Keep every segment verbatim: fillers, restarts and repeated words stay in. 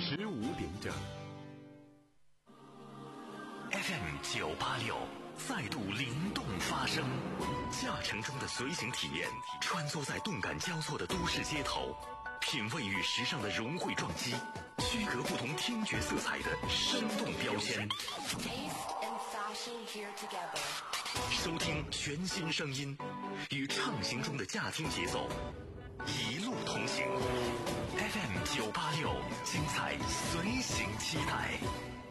十五点整。 F M 九八六再度灵动发声，驾乘中的随行体验，穿梭在动感交错的都市街头，品味与时尚的融汇撞击，区隔不同听觉色彩的生动标签。收听全新声音，与畅行中的驾听节奏，一路同行。F M 九八六，精彩随行期待。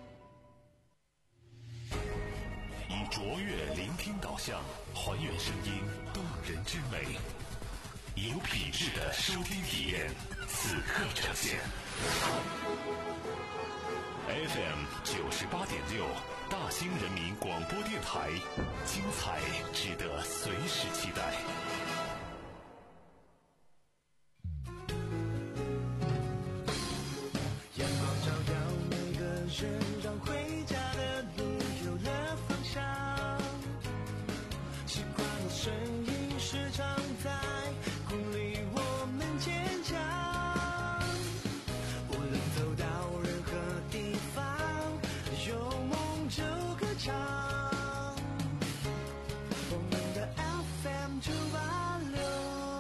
以卓越聆听导向，还原声音动人之美，有品质的收听体验，此刻呈现。F M 九十八点六，大兴人民广播电台，精彩值得随时期待。 阳光照耀每个人，让回家的路有了方向。习惯的声音时常在鼓励我们坚强。无论走到任何地方，有梦就歌唱。我们的 F M 九八六。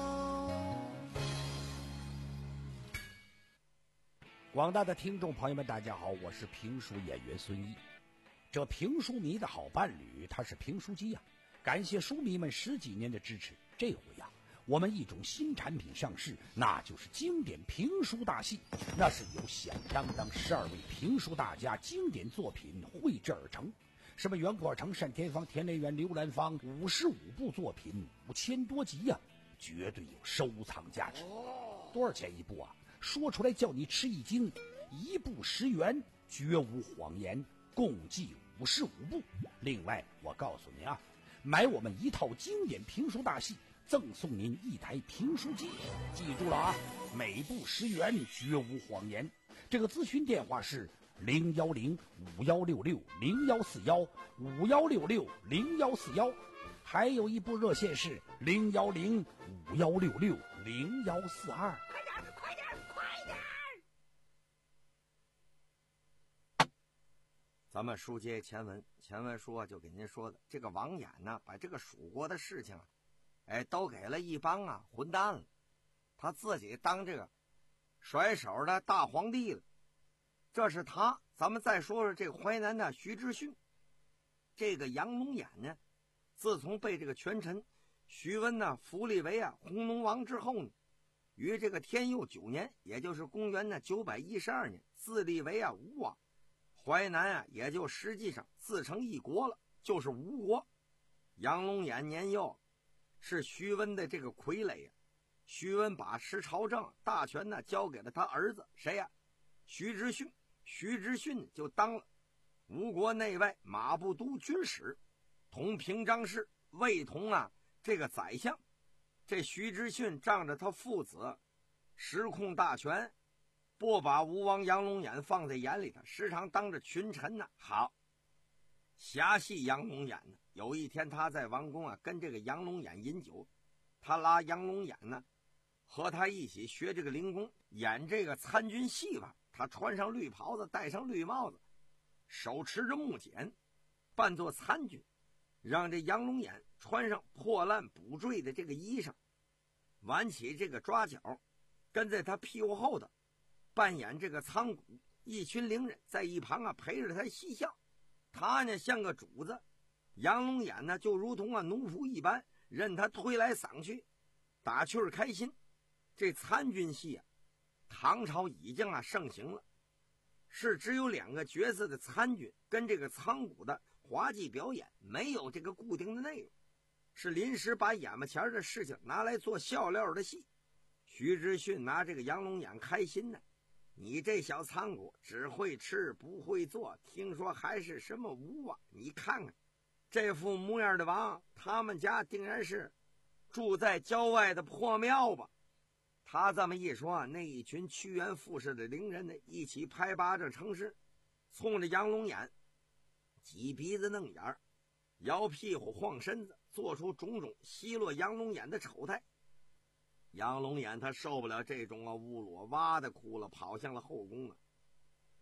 广大的听众朋友们，大家好，我是评书演员孙一。这评书迷的好伴侣，他是评书机呀、啊。感谢书迷们十几年的支持，这回呀、啊，我们一种新产品上市，那就是经典评书大戏。那是由响当当十二位评书大家经典作品绘制而成，什么袁阔成、单田芳、田连元、刘兰芳，五十五部作品，五千多集呀、啊，绝对有收藏价值。多少钱一部啊？说出来叫你吃一惊，一部十元，绝无谎言，共计五十五部。另外，我告诉你啊。买我们一套经典评书大戏，赠送您一台评书机，记住了啊！每部十元，绝无谎言。这个咨询电话是零幺零五幺六六零幺四幺五幺六六零幺四幺，还有一部热线是零幺零五幺六六零幺四二。 快点，快点，快点！ 咱们书接前文，前文书啊就给您说的，这个王衍呢，把这个蜀国的事情啊，哎，都给了一帮啊混蛋了，他自己当这个甩手的大皇帝了。这是他。咱们再说说这个淮南的徐志逊，这个杨龙衍呢，自从被这个权臣徐温呢扶立为啊弘农王之后呢，于这个天佑九年，也就是公元呢九百一十二年，自立为啊吴王。淮南啊，也就实际上自成一国了，就是吴国。杨龙衍年幼，是徐温的这个傀儡呀、啊。徐温把持朝政大权呢交给了他儿子谁呀、啊？徐志逊。徐志逊就当了吴国内外马步都军使，同平章事，卫同啊这个宰相。这徐志逊仗着他父子实控大权，不把吴王杨龙衍放在眼里，他时常当着群臣呢好狭戏杨龙衍呢。有一天他在王宫啊跟这个杨龙衍饮酒，他拉杨龙衍呢和他一起学这个灵功，演这个参军戏吧。他穿上绿袍子，戴上绿帽子，手持着木简，扮作参军，让这杨龙衍穿上破烂补缀的这个衣裳，挽起这个抓角，跟在他屁股后头扮演这个仓谷。一群伶人在一旁啊陪着他嬉笑，他呢像个主子，杨龙衍呢就如同啊奴仆一般，任他推来搡去，打趣儿开心。这参军戏啊唐朝已经啊盛行了，是只有两个角色的参军跟这个仓谷的滑稽表演，没有这个固定的内容，是临时把眼巴前的事情拿来做笑料的戏。徐志逊拿这个杨龙衍开心呢，你这小仓谷只会吃不会做，听说还是什么吴啊，你看看这副模样的王，他们家定然是住在郊外的破庙吧。他这么一说啊，那一群趋炎附势的伶人呢，一起拍巴掌成诗，冲着杨龙衍挤鼻子弄眼儿，摇屁股晃身子，做出种种奚落杨龙衍的丑态。杨龙衍他受不了这种啊侮辱，哇的哭了，跑向了后宫了。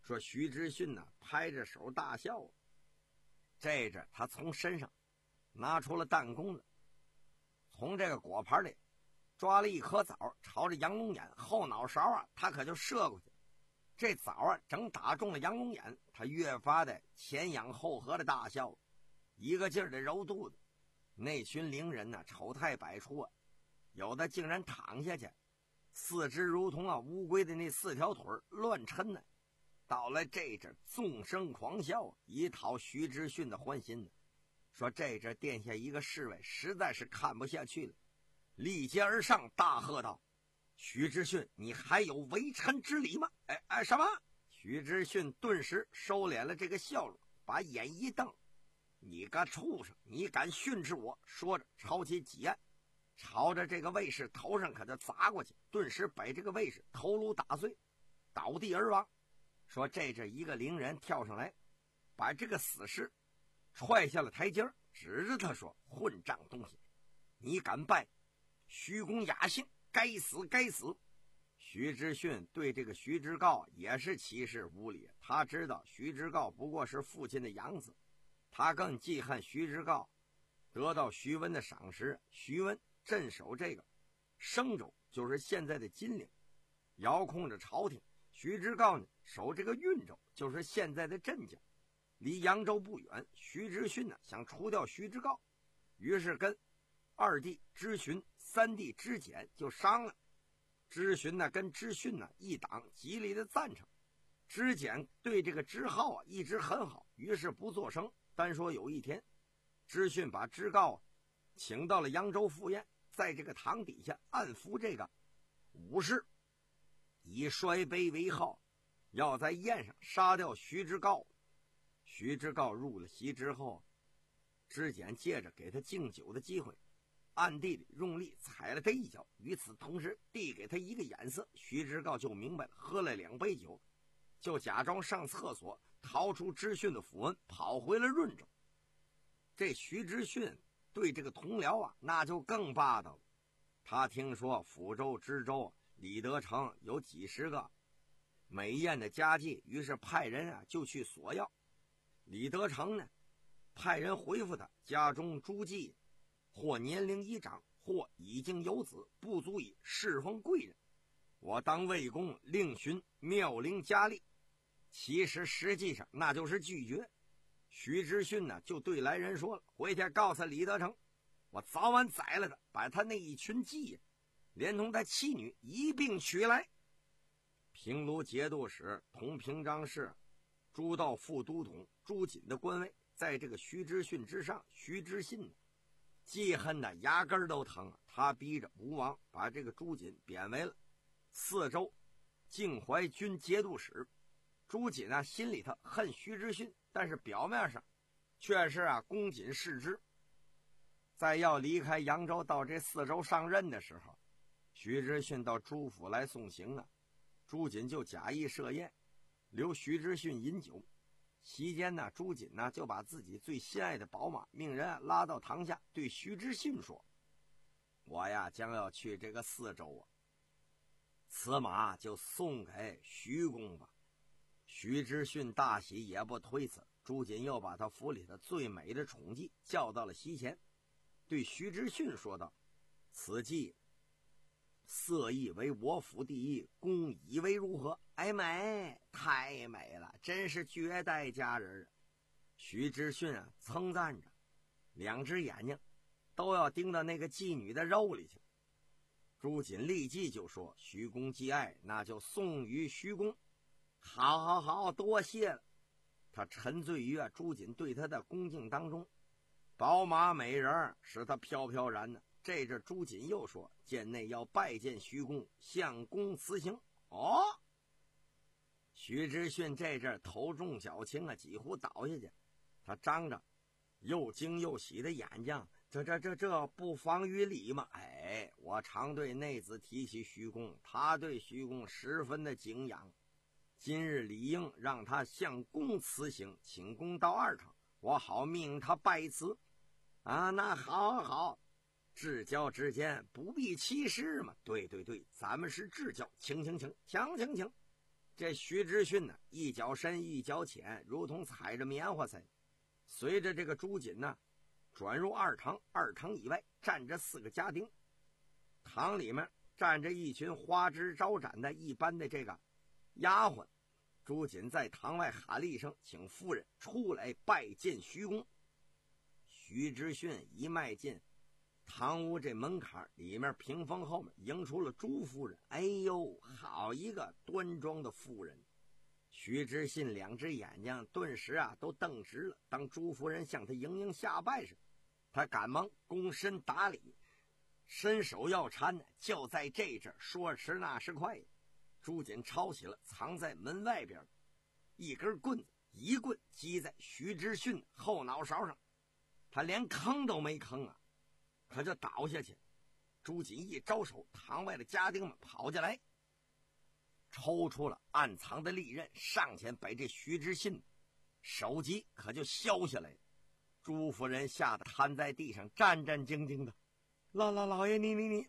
说徐知训呢拍着手大笑。这阵他从身上拿出了弹弓子，从这个果盘里抓了一颗枣，朝着杨龙眼后脑勺啊，他可就射过去。这枣啊正打中了杨龙眼，他越发的前仰后合的大笑，一个劲儿的揉肚子。那群伶人呢丑态百出啊，有的竟然躺下去，四肢如同啊乌龟的那四条腿乱抻呢。到了这阵纵声狂笑，以讨徐知训的欢心呢。说这阵殿下一个侍卫实在是看不下去了，立阶而上大喝道：徐知训，你还有为臣之礼吗？哎哎，什么？徐知训顿时收敛了这个笑容，把眼一瞪：你个畜生，你敢训斥我！说着抄起戟案，朝着这个卫士头上可就砸过去，顿时把这个卫士头颅打碎，倒地而亡。说这这一个伶人跳上来，把这个死尸踹下了台阶，指着他说：混账东西，你敢拜徐公雅姓，该死该死！徐知训对这个徐知诰也是歧视无礼，他知道徐知诰不过是父亲的养子，他更记恨徐知诰得到徐温的赏识。徐温镇守这个生州，就是现在的金陵，遥控着朝廷。徐知诰呢守这个运州，就是现在的镇江，离扬州不远。徐知训呢想除掉徐知诰，于是跟二弟知询、三弟知简就商量。知询呢跟知训呢一党极力的赞成，知简对这个知浩啊一直很好，于是不作声。单说有一天，知训把知诰啊请到了扬州赴宴，在这个堂底下暗伏这个武士，以摔杯为号，要在宴上杀掉徐知诰。徐知诰入了席之后，知简借着给他敬酒的机会，暗地里用力踩了他一脚，与此同时递给他一个眼色。徐知诰就明白了，喝了两杯酒，就假装上厕所，逃出知训的府门，跑回了润州。这徐知训对这个同僚啊，那就更霸道了。他听说抚州、知州、李德成有几十个美艳的家妓，于是派人啊就去索要。李德成呢，派人回复他，家中诸妓或年龄已长，或已经有子，不足以侍奉贵人，我当魏公另寻妙龄佳丽。其实实际上那就是拒绝。徐知训呢就对来人说了，回去告诉李德成，我早晚宰了他，把他那一群妓连同他妻女一并取来。平卢节度使同平章事朱道副都统朱瑾的官位在这个徐知训之上，徐知信呢记恨的牙根都疼，他逼着吴王把这个朱瑾贬为了四州靖淮军节度使。朱瑾啊心里头恨徐知训，但是表面上却是啊恭谨视之。在要离开扬州到这四州上任的时候，徐知训到朱府来送行啊，朱瑾就假意设宴，留徐知训饮酒。席间呢，朱瑾呢就把自己最心爱的宝马命人、啊、拉到堂下，对徐知训说：我呀将要去这个四州啊，此马就送给徐公吧。徐知训大喜，也不推辞。朱瑾又把他府里的最美的宠妓叫到了席前，对徐知训说道：此妓色艺为我府第一，公以为如何？哎，美，太美了，真是绝代佳人。徐知训啊称赞着，两只眼睛都要盯到那个妓女的肉里去。朱瑾立即就说：徐公既爱，那就送于徐公。好好好，多谢了。他沉醉于啊朱瑾对他的恭敬当中，宝马美人使他飘飘然呢。这阵朱瑾又说：贱内要拜见徐公，向公辞行。哦，徐知训这阵头重脚轻啊，几乎倒下去。他张着又惊又喜的眼睛，这这这这不妨于礼吗？哎，我常对内子提起徐公，他对徐公十分的敬仰。今日理应让他向公辞行，请公到二堂，我好命他拜辞。啊，那好好好，至交之间不必欺师嘛。对对对，咱们是至交，请请请，请请请。 这徐知训呢，一脚深一脚浅，如同踩着棉花似的。随着这个朱瑾呢转入二堂，二堂以外站着四个家丁，堂里面站着一群花枝招展的一般的这个丫鬟。朱瑾在堂外喊了一声：“请夫人出来拜见徐公。”徐知训一迈进堂屋这门槛，里面屏风后面迎出了朱夫人。哎呦，好一个端庄的妇人！徐知信两只眼睛顿时啊都瞪直了。当朱夫人向他迎迎下拜时，他赶忙躬身打礼，伸手要搀呢。就在这阵，说时那时快，朱瑾抄起了藏在门外边一根棍子，一棍击在徐知训后脑勺上，他连吭都没吭啊，可就倒下去。朱瑾一招手，堂外的家丁们跑进来，抽出了暗藏的利刃，上前把这徐知信首级可就削下来了。朱夫人吓得瘫在地上，战战兢兢的：“老老老爷，你你你！”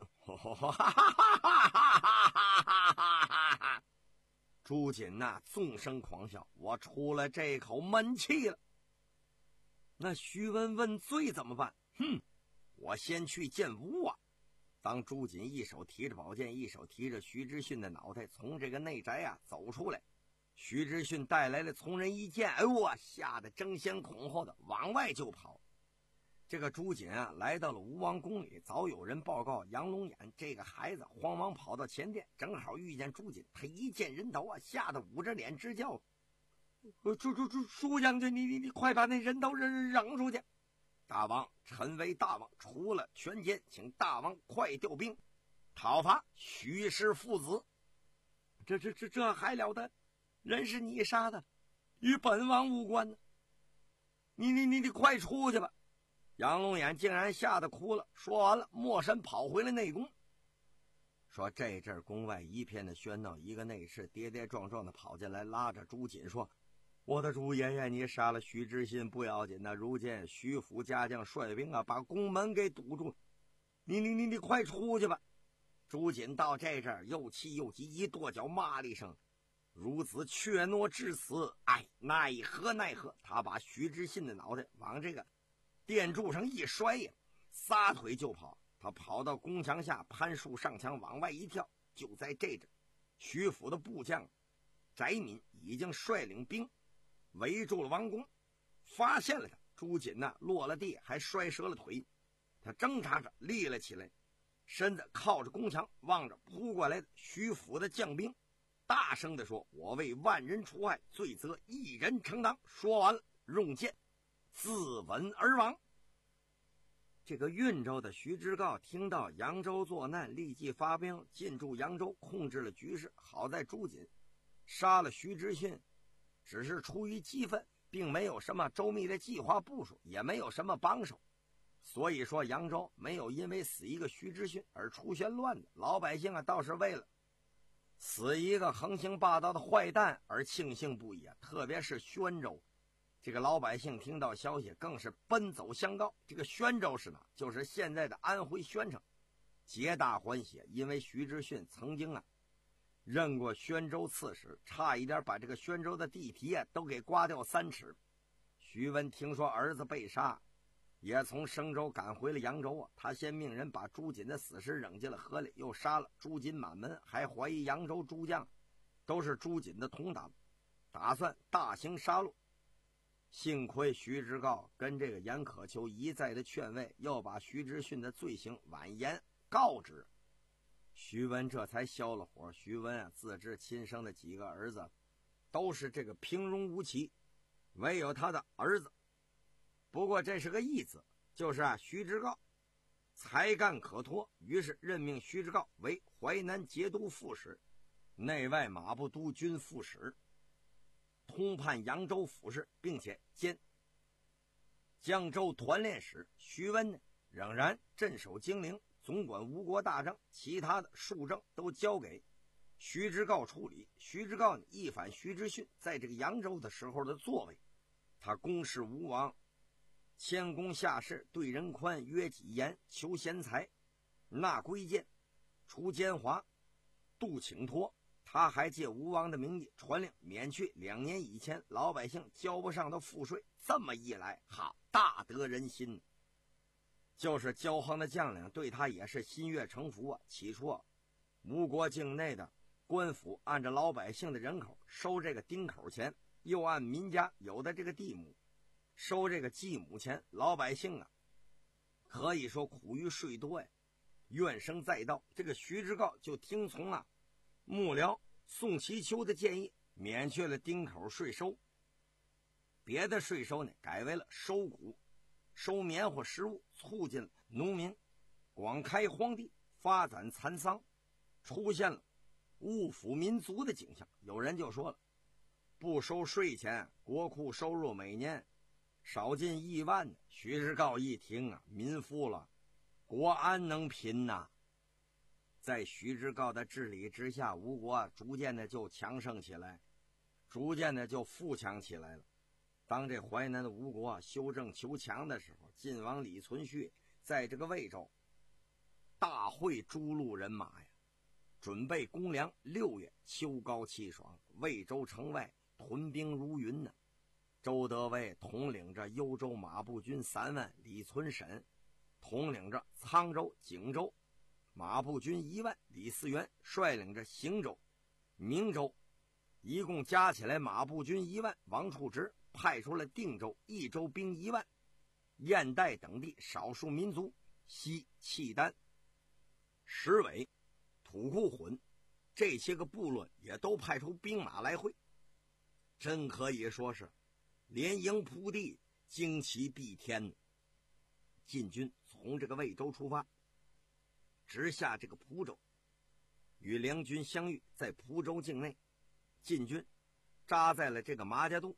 朱瑾呐，纵声狂笑：“我出了这口闷气了。”那徐文问罪怎么办？哼，我先去见吴王。当朱瑾一手提着宝剑，一手提着徐知训的脑袋从这个内宅啊走出来，徐知训带来了从人一见，哎呦啊，吓得争先恐后的往外就跑。这个朱瑾啊来到了吴王宫里，早有人报告杨龙眼这个孩子，慌忙跑到前殿，正好遇见朱瑾。他一见人头啊，吓得捂着脸直叫：“朱朱朱朱将军，你你你快把那人头扔扔出去！”大王，臣为大王除了权奸，请大王快调兵讨伐徐氏父子。这这这这还了得？人是你杀的，与本王无关呢。你你你你快出去吧！杨龙眼竟然吓得哭了。说完了，没身跑回了内宫。说这阵宫外一片的喧闹，一个内侍跌跌撞撞的跑进来，拉着朱瑾说：“我的朱爷爷，你杀了徐知信不要紧的，如今徐府家将率兵啊，把宫门给堵住，你你你你快出去吧！”朱瑾到这阵儿又气又急，一跺脚骂了一声：“孺子怯懦至此，哎，奈何奈何！”他把徐知信的脑袋往这个殿柱上一摔呀，撒腿就跑。他跑到宫墙下，攀树上墙，往外一跳。就在这阵，徐府的部将翟敏已经率领兵围住了王宫，发现了他。朱瑾呢落了地，还摔折了腿。他挣扎着立了起来，身子靠着宫墙，望着扑过来的徐府的将兵，大声地说：“我为万人除害，罪责一人承担。”说完了，用剑自刎而亡。这个运州的徐知诰听到扬州作难，立即发兵进驻扬州，控制了局势。好在朱瑾杀了徐知训，只是出于激愤，并没有什么周密的计划部署，也没有什么帮手。所以说扬州没有因为死一个徐知训而出现乱子，老百姓啊倒是为了死一个横行霸道的坏蛋而庆幸不已啊。特别是宣州，这个老百姓听到消息更是奔走相告。这个宣州市呢，就是现在的安徽宣城，皆大欢喜，因为徐知训曾经啊任过宣州刺史，差一点把这个宣州的地皮啊都给刮掉三尺。徐温听说儿子被杀，也从生州赶回了扬州啊。他先命人把朱瑾的死尸扔进了河里，又杀了朱瑾满门，还怀疑扬州诸将都是朱瑾的同党，打算大行杀戮。幸亏徐知诰跟这个严可求一再的劝慰，又把徐知训的罪行婉言告知，徐温这才消了火。徐温啊，自知亲生的几个儿子都是这个平庸无奇，唯有他的儿子，不过这是个义子，就是啊徐知诰才干可托，于是任命徐知诰为淮南节度副使、内外马步都军副使，通判扬州府事，并且兼江州团练使。徐温呢仍然镇守金陵，总管吴国大政，其他的庶政都交给徐知诰处理。徐知诰一反徐知训在这个扬州的时候的作为，他公事吴王，谦恭下士，对人宽，约己严，求贤才，纳规谏，除奸猾，度请托， 他还借吴王的名义传令免去两年以前老百姓交不上的赋税。这么一来，好，大得人心。就是交荒的将领对他也是心悦诚服啊。起初啊，吴国境内的官府按照老百姓的人口收这个丁口钱，又按民家有的这个地亩收这个计亩钱，老百姓啊可以说苦于税多呀，怨声载道。这个徐知诰就听从啊幕僚宋其丘的建议，免去了丁口税收，别的税收呢改为了收谷、收棉花食物，促进了农民广开荒地，发展蚕桑，出现了物阜民足的景象。有人就说了，不收税钱，国库收入每年少近亿万。徐知诰一听啊，民富了，国安能贫呐？在徐知诰的治理之下，吴国逐渐的就强盛起来，逐渐的就富强起来了。当这淮南的吴国修正求强的时候，晋王李存勖在这个魏州大会诸路人马呀，准备公粮。六月秋高气爽，魏州城外屯兵如云呢。周德卫统领着幽州马步军三万，李存审统领着沧州、景州马步军一万，李嗣源率领着邢州、明州，一共加起来马步军一万。王处直派出了定州、益州兵一万，燕代等地少数民族西契丹、石尾、土库混这些个部落也都派出兵马来会，真可以说是连营铺地，旌旗蔽天。晋军从这个魏州出发，直下这个蒲州，与梁军相遇。在蒲州境内，晋军扎在了这个麻家洞。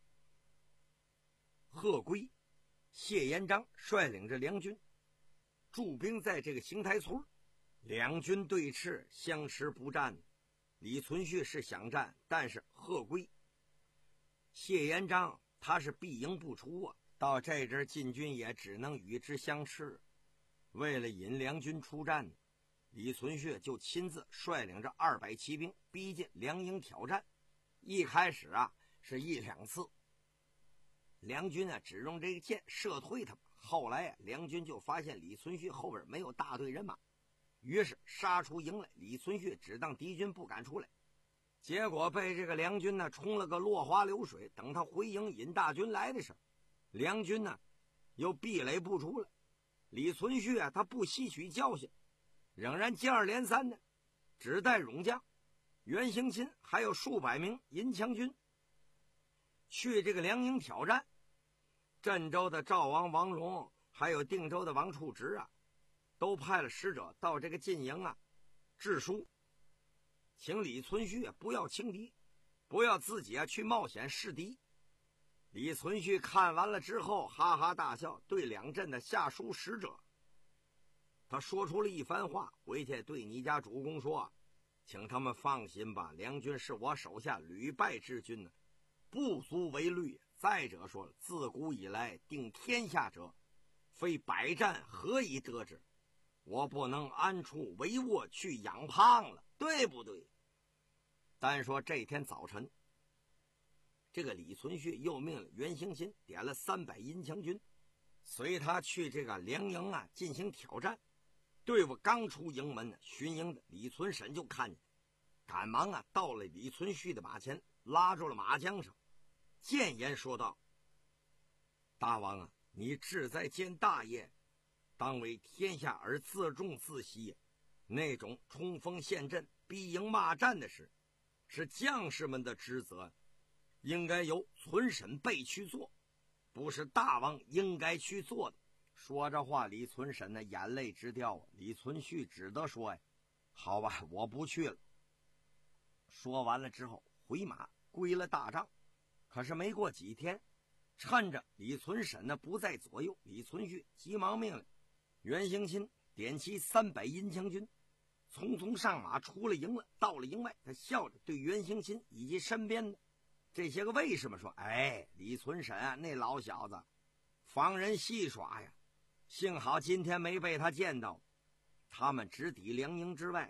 贺圭、谢延章率领着梁军驻兵在这个邢台村，两军对峙，相持不战。李存勖是想战，但是贺圭、谢延章他是必营不出啊。到这阵晋军也只能与之相持。为了引梁军出战，李存勖就亲自率领着二百骑兵逼近梁营挑战。一开始啊是一两次，梁军啊只用这个箭射退他们。后来啊梁军就发现李存勖后边没有大队人马，于是杀出营来。李存勖只当敌军不敢出来，结果被这个梁军呢冲了个落花流水。等他回营引大军来的时候，梁军呢又壁垒不出了。李存勖啊他不吸取教训，仍然接二连三的只带勇将袁行钦还有数百名银枪军去这个梁营挑战。镇州的赵王王荣还有定州的王处直啊，都派了使者到这个晋营啊致书，请李存勖啊不要轻敌，不要自己啊去冒险试敌。李存勖看完了之后哈哈大笑，对两镇的下书使者他说出了一番话，回去对你家主公说，请他们放心吧，梁军是我手下屡败之军呢，不足为虑。再者说了，自古以来定天下者非百战何以得之，我不能安处帷幄去养胖了，对不对？单说这天早晨，这个李存勖又命令袁行钦点了三百银枪军随他去这个梁营啊进行挑战。队伍刚出营门呢，巡营的李存审就看见，赶忙啊到了李存勖的马前，拉住了马缰绳，谏言说道：大王啊，你志在见大业，当为天下而自重自惜，那种冲锋陷阵逼营骂战的事是将士们的职责，应该由存审备去做，不是大王应该去做的。说着话，李存审的眼泪直掉啊。李存勖只得说呀，好吧，我不去了。说完了之后回马归了大帐。可是没过几天，趁着李存审呢不在左右，李存勖急忙命令袁行钦点齐三百银枪军，匆匆上马出了营了。到了营外，他笑着对袁行钦以及身边的这些个卫士们说：哎，李存审啊那老小子防人戏耍呀，幸好今天没被他见到。他们直抵梁营之外，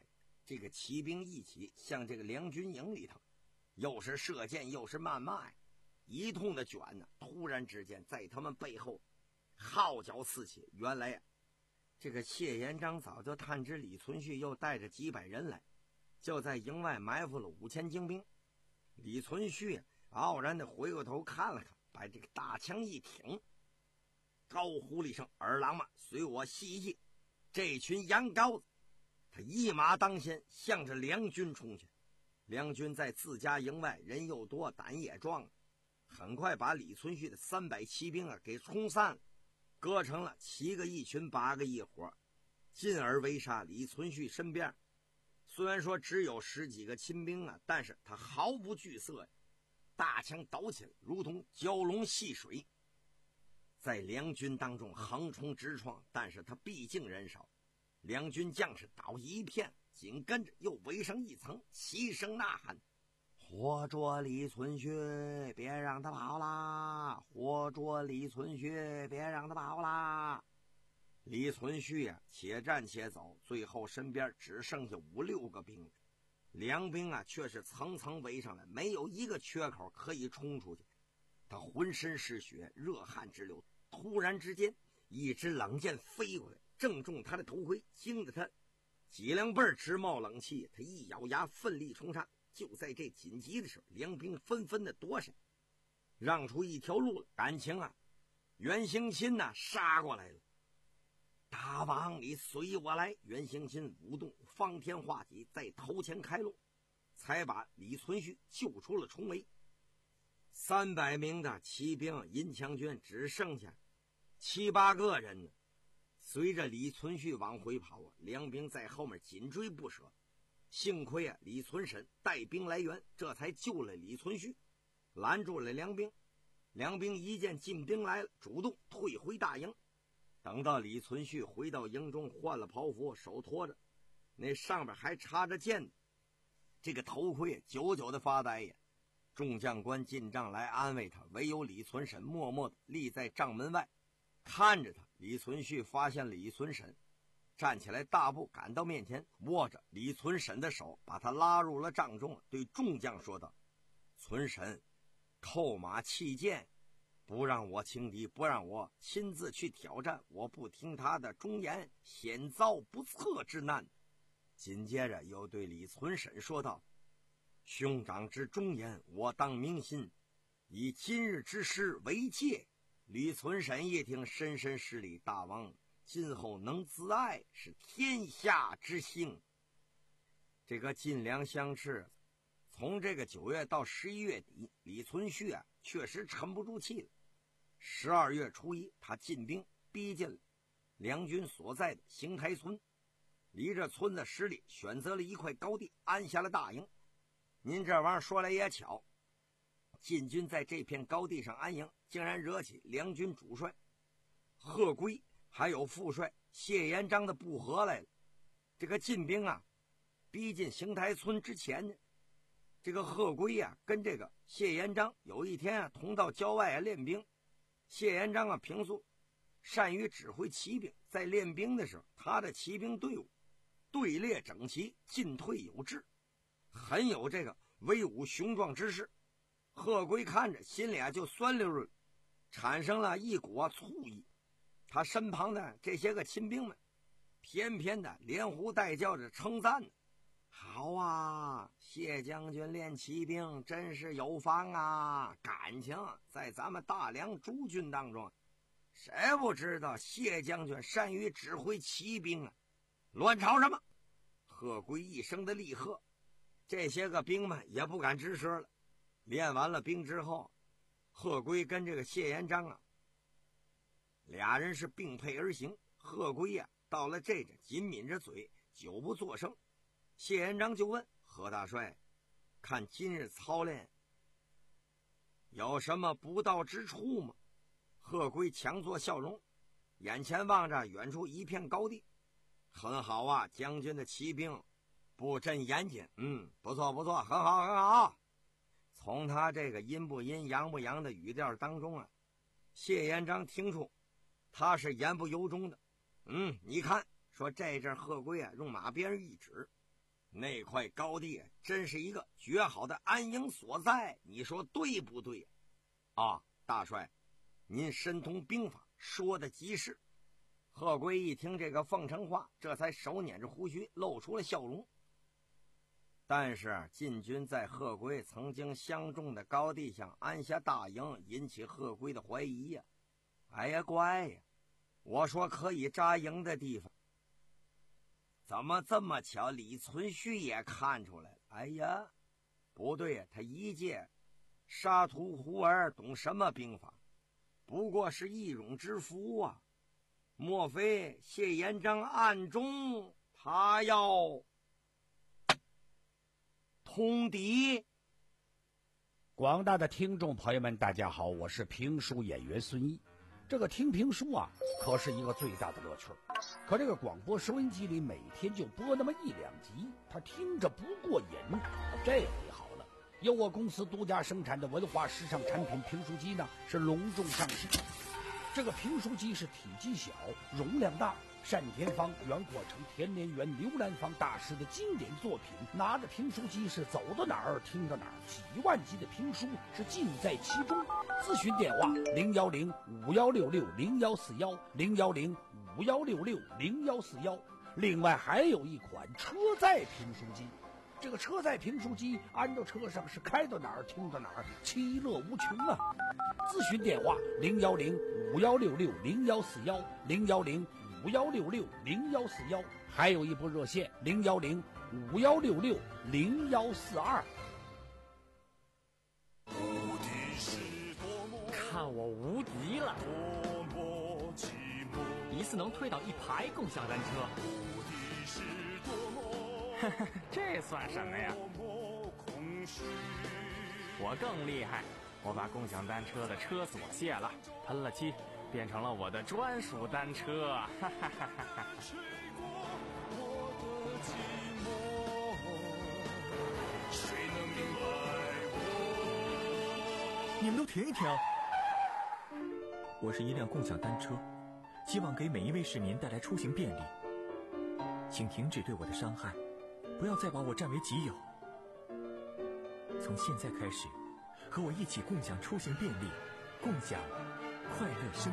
这个骑兵一起向这个梁军营里头，又是射箭又是谩骂呀，一通的卷呢。突然之间，在他们背后号角四起。原来呀，这个谢延章早就探知李存勖又带着几百人来，就在营外埋伏了五千精兵。李存勖傲然的回过头看了看，把这个大枪一挺，高呼了一声：“二郎们，随我西一！”这群洋羔子，他一马当先，向着梁军冲去。梁军在自家营外人又多，胆也壮，很快把李存勖的三百骑兵啊给冲散了，割成了七个一群，八个一伙，进而围杀李存勖身边。虽然说只有十几个亲兵啊，但是他毫不惧色呀，大枪抖起来，如同蛟龙戏水，在梁军当中横冲直撞。但是他毕竟人少，梁军将士倒一片，紧跟着又围上一层，齐声呐喊：“活捉李存勖，别让他跑啦！活捉李存勖，别让他跑啦！”李存勖呀、啊，且战且走，最后身边只剩下五六个兵，梁兵啊却是层层围上来，没有一个缺口可以冲出去。他浑身是血，热汗直流。突然之间，一支冷箭飞过来，正中他的头盔，惊得他脊梁背直冒冷气。他一咬牙，奋力冲杀。就在这紧急的时候，梁兵纷纷的躲闪，让出一条路了。感情啊，袁行钦呐、啊、杀过来了。大王，你随我来！袁行钦舞动方天画戟，在头前开路，才把李存勖救出了重围。三百名的骑兵银枪军只剩下七八个人呢。随着李存勖往回跑啊，梁兵在后面紧追不舍。幸亏啊，李存审带兵来援，这才救了李存勖，拦住了梁兵。梁兵一见进兵来了，主动退回大营。等到李存勖回到营中，换了袍服，手托着，那上面还插着剑，这个头盔久久的发呆呀。众将官进帐来安慰他，唯有李存审默默地立在帐门外看着他。李存勖发现李存审，站起来大步赶到面前，握着李存审的手，把他拉入了帐中，对众将说道：“存审扣马弃剑，不让我轻敌，不让我亲自去挑战，我不听他的忠言，险遭不测之难。”紧接着又对李存审说道：“兄长之忠言，我当铭心，以今日之事为戒。”李存审一听，深深施礼：“大王今后能自爱，是天下之幸。”这个晋梁相持，从这个九月到十一月底，李存勖啊确实沉不住气了。十二月初一，他进兵逼近了梁军所在的邢台村，离这村子十里，选择了一块高地安下了大营。您这玩意儿说来也巧，晋军在这片高地上安营，竟然惹起梁军主帅贺圭还有副帅谢延章的不和来了。这个晋兵啊逼近邢台村之前呢，这个贺圭啊跟这个谢延章有一天啊同到郊外啊练兵。谢延章啊平素善于指挥骑兵，在练兵的时候，他的骑兵队伍队列整齐，进退有致，很有这个威武雄壮之势。贺圭看着心里啊就酸溜溜，产生了一股啊醋意。他身旁的这些个亲兵们偏偏的连呼带叫着称赞呢：“好啊，谢将军练骑兵真是有方啊！感情在咱们大梁诸军当中，谁不知道谢将军善于指挥骑兵啊？乱吵什么！”贺圭一声的厉喝，这些个兵们也不敢吱声了。练完了兵之后，贺圭跟这个谢延章啊俩人是并辔而行。贺圭呀、啊、到了这阵紧抿着嘴，久不作声。谢延章就问贺大帅：“看今日操练有什么不到之处吗？”贺圭强作笑容，眼前望着远处一片高地：“很好啊，将军的骑兵布阵严谨，嗯，不错不错，很好很好。”从他这个阴不阴阳不阳的语调当中啊，谢延章听出他是言不由衷的。嗯，你看，说这阵贺圭啊用马鞭一指， 那块高地真是一个绝好的安营所在，你说对不对啊？大帅，您深通兵法，说的极是。贺圭一听这个奉承话，这才手捻着胡须露出了笑容。但是晋军在贺圭曾经相中的高地上安下大营，引起贺圭的怀疑呀、啊。哎呀乖呀，我说可以扎营的地方，怎么这么巧李存勖也看出来了？哎呀，不对呀，他一介沙图胡儿，懂什么兵法？不过是易容之夫啊！莫非谢延璋暗中他要通敌？ 广大的听众朋友们，大家好，我是评书演员孙毅。这个听评书啊，可是一个最大的乐趣。可这个广播收音机里每天就播那么一两集，他听着不过瘾。这回好了，由我公司独家生产的文化时尚产品评书机呢，是隆重上市。这个评书机是体积小，容量大，单田芳、袁阔成、田连元、刘兰芳大师的经典作品。拿着评书机是走到哪儿听到哪儿，几万集的评书是尽在其中。咨询电话零幺零五幺六六零幺四幺零幺零五幺六六零幺四幺。另外还有一款车载评书机。这个车载评书机安到车上是开到哪儿听到哪儿，其乐无穷啊！咨询电话零幺零五幺六六零幺四幺零幺零五幺六六零幺四幺，还有一部热线零幺零五幺六六零幺四二。 看我无敌了！一次能推倒一排共享单车。这算什么呀？我更厉害，我把共享单车的车锁卸了，喷了漆，变成了我的专属单车。哈哈哈哈！ 你们都停一停！我是一辆共享单车，希望给每一位市民带来出行便利，请停止对我的伤害。不要再把我占为己有。从现在开始，和我一起共享出行便利，共享快乐生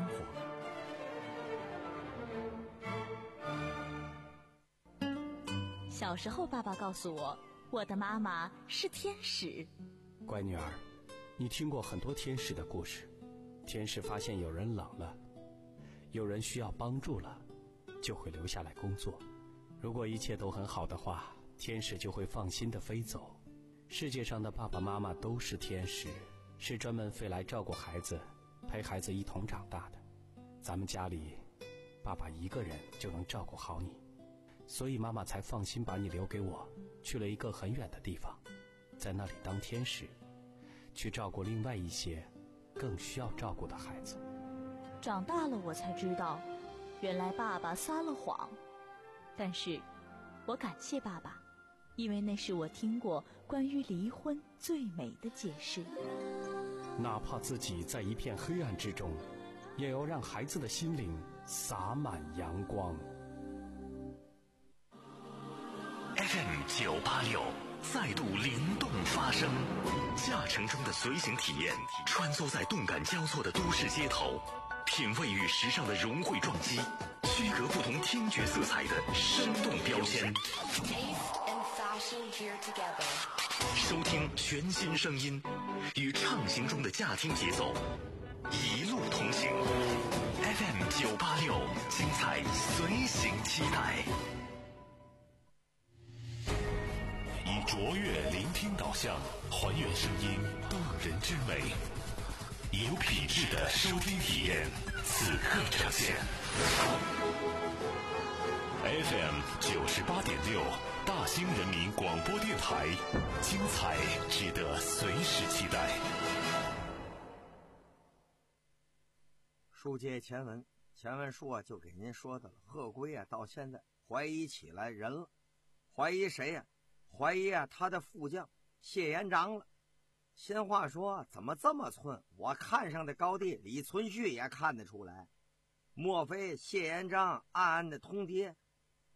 活。小时候，爸爸告诉我，我的妈妈是天使。 乖女儿，你听过很多天使的故事。天使发现有人冷了，有人需要帮助了，就会留下来工作。如果一切都很好的话，天使就会放心地飞走。世界上的爸爸妈妈都是天使，是专门飞来照顾孩子，陪孩子一同长大的。咱们家里，爸爸一个人就能照顾好你，所以妈妈才放心把你留给我，去了一个很远的地方，在那里当天使，去照顾另外一些更需要照顾的孩子。 长大了我才知道，原来爸爸撒了谎，但是我感谢爸爸，因为那是我听过关于离婚最美的解释。 哪怕自己在一片黑暗之中，也要让孩子的心灵洒满阳光。 F M 九八六再度灵动发声，驾乘中的随行体验，穿梭在动感交错的都市街头，品味与时尚的融汇撞击，区隔不同听觉色彩的生动标签。收听全新声音，与畅行中的驾听节奏，一路同行。F M 九八六，精彩随行期待。以卓越聆听导向，还原声音动人之美，以有品质的收听体验，此刻呈现。F M 九十八点六，大兴人民广播电台，精彩值得随时期待。 书接前文，前文书啊就给您说的了。贺圭啊到现在怀疑起来人了，怀疑谁呀、啊？怀疑啊他的副将谢延璋了。闲话说，怎么这么寸？我看上的高地，李存勖也看得出来。莫非谢延璋暗暗的通牒？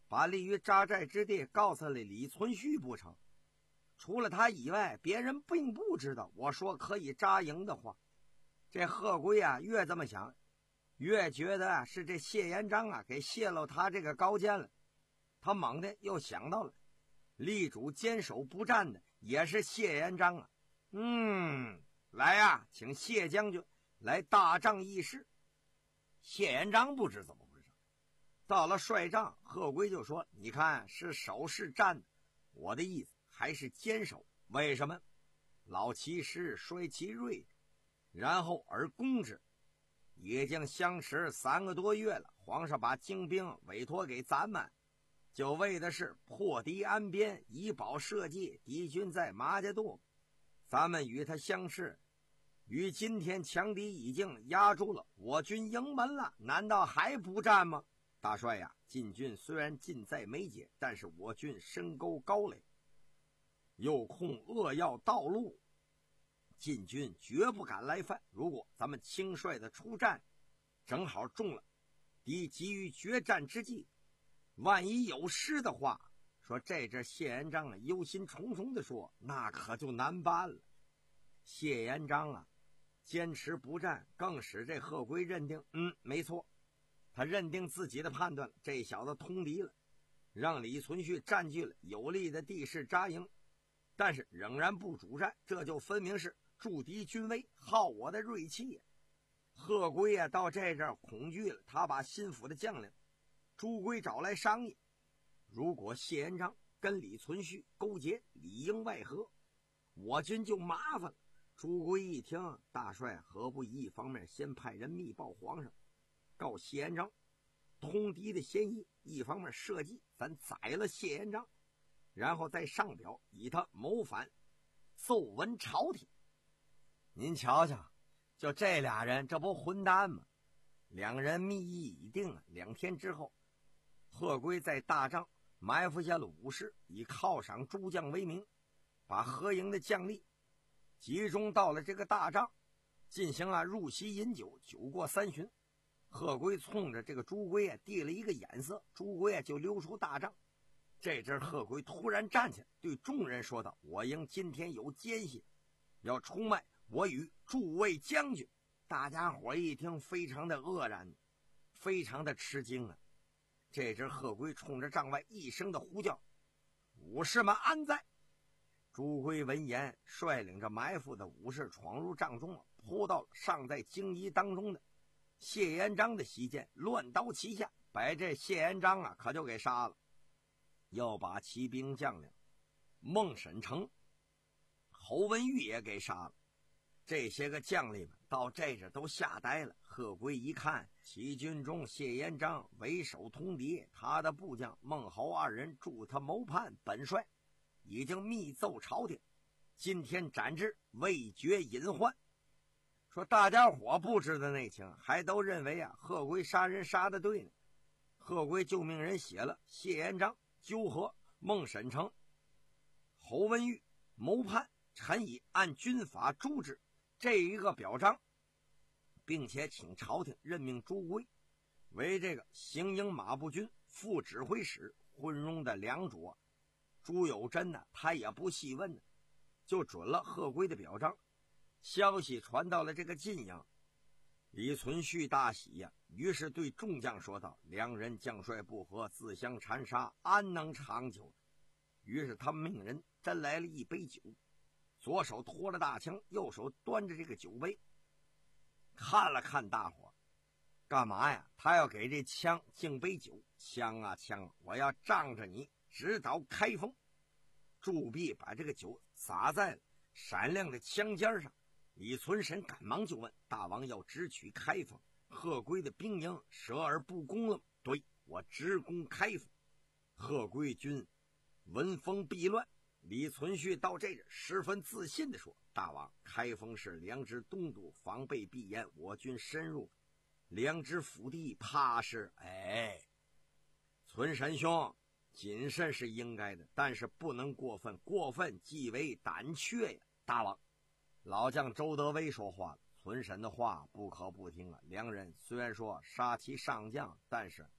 把立于扎寨之地告诉了李存勖不成？除了他以外，别人并不知道我说可以扎营的话。这贺圭啊，越这么想，越觉得啊是这谢延璋啊给泄露他这个高见了。他猛地又想到了，力主坚守不战的也是谢延璋啊。嗯，来呀、啊，请谢将军来大帐议事。谢延璋不知怎么回事，到了帅帐，贺圭就说：“你看是守是战的，我的意思还是坚守。为什么？老其师衰其锐，然后而攻之。已经相持三个多月了，皇上把精兵委托给咱们，就为的是破敌安边，以保社稷。敌军在马家渡，咱们与他相持。于今天强敌已经压住了，我军营门了，难道还不战吗？大帅呀，晋军虽然近在眉睫，但是我军深沟高垒，又控扼要道路，晋军绝不敢来犯。如果咱们轻率的出战，正好中了敌急于决战之际，万一有失的话，说这阵谢延璋忧心忡忡地说，那可就难办了。谢延璋啊坚持不战，更使这贺圭认定，嗯，没错，他认定自己的判断了，这小子通敌了，让李存勖占据了有利的地势扎营，但是仍然不主战，这就分明是助敌军威，耗我的锐气呀。贺圭啊到这阵恐惧了，他把心腹的将领朱圭找来商议，如果谢延璋跟李存勖勾结，里应外合，我军就麻烦了。朱圭一听，大帅何不一方面先派人密报皇上，告谢延璋通敌的嫌疑，一方面设计咱宰了谢延璋，然后再上表以他谋反奏闻朝廷。您瞧瞧，就这俩人，这不混蛋吗？两人密议已定了。两天之后，贺圭在大帐埋伏下了武士，以犒赏诸将为名，把合营的将力集中到了这个大帐，进行了入席饮酒。酒过三巡，贺圭冲着这个朱圭啊递了一个眼色，朱圭啊就溜出大帐。这阵贺圭突然站起来，对众人说道：“我营今天有奸细，要出卖我与诸位将军。”大家伙一听，非常的愕然，非常的吃惊啊！这阵贺圭冲着帐外一声的呼叫：“武士们安在！”朱圭闻言，率领着埋伏的武士闯入帐中，扑到了尚在惊疑当中的谢延璋的席间，乱刀齐下，把这谢延璋啊可就给杀了，又把骑兵将领孟沈成、侯文玉也给杀了。这些个将领们到这阵都吓呆了。贺圭一看，齐军中谢延璋为首通敌，他的部将孟侯二人助他谋叛，本帅已经密奏朝廷，今天斩之，未决隐患。说大家伙不知道内情，还都认为啊贺圭杀人杀的对呢。贺圭就命人写了谢延璋纠合孟沈成、侯文玉谋叛，臣已按军法诛之，这一个表彰，并且请朝廷任命朱圭为这个行营马步军副指挥使。昏庸的梁卓朱有贞呢，他也不细问呢，就准了贺圭的表彰。消息传到了这个晋阳，李存勖大喜呀、啊，于是对众将说道：“两人将帅不和，自相残杀，安能长久？”于是他命人斟来了一杯酒，左手托着大枪，右手端着这个酒杯，看了看大伙，干嘛呀？他要给这枪敬杯酒。枪啊枪啊，我要仗着你直捣开封。铸币把这个酒洒在了闪亮的枪尖上。李存审赶忙就问：“大王要直取开封，贺圭的兵营舍而不攻了吗？”“对，我直攻开封。”贺圭军闻风必乱。李存勖到这里十分自信地说：“大王，开封是良知东都，防备必严，我军深入良知腹地，怕是……哎，存审兄，谨慎是应该的，但是不能过分，过分即为胆怯呀！”大王，老将周德威说话了，存审的话不可不听啊。两人虽然说杀其上将，但是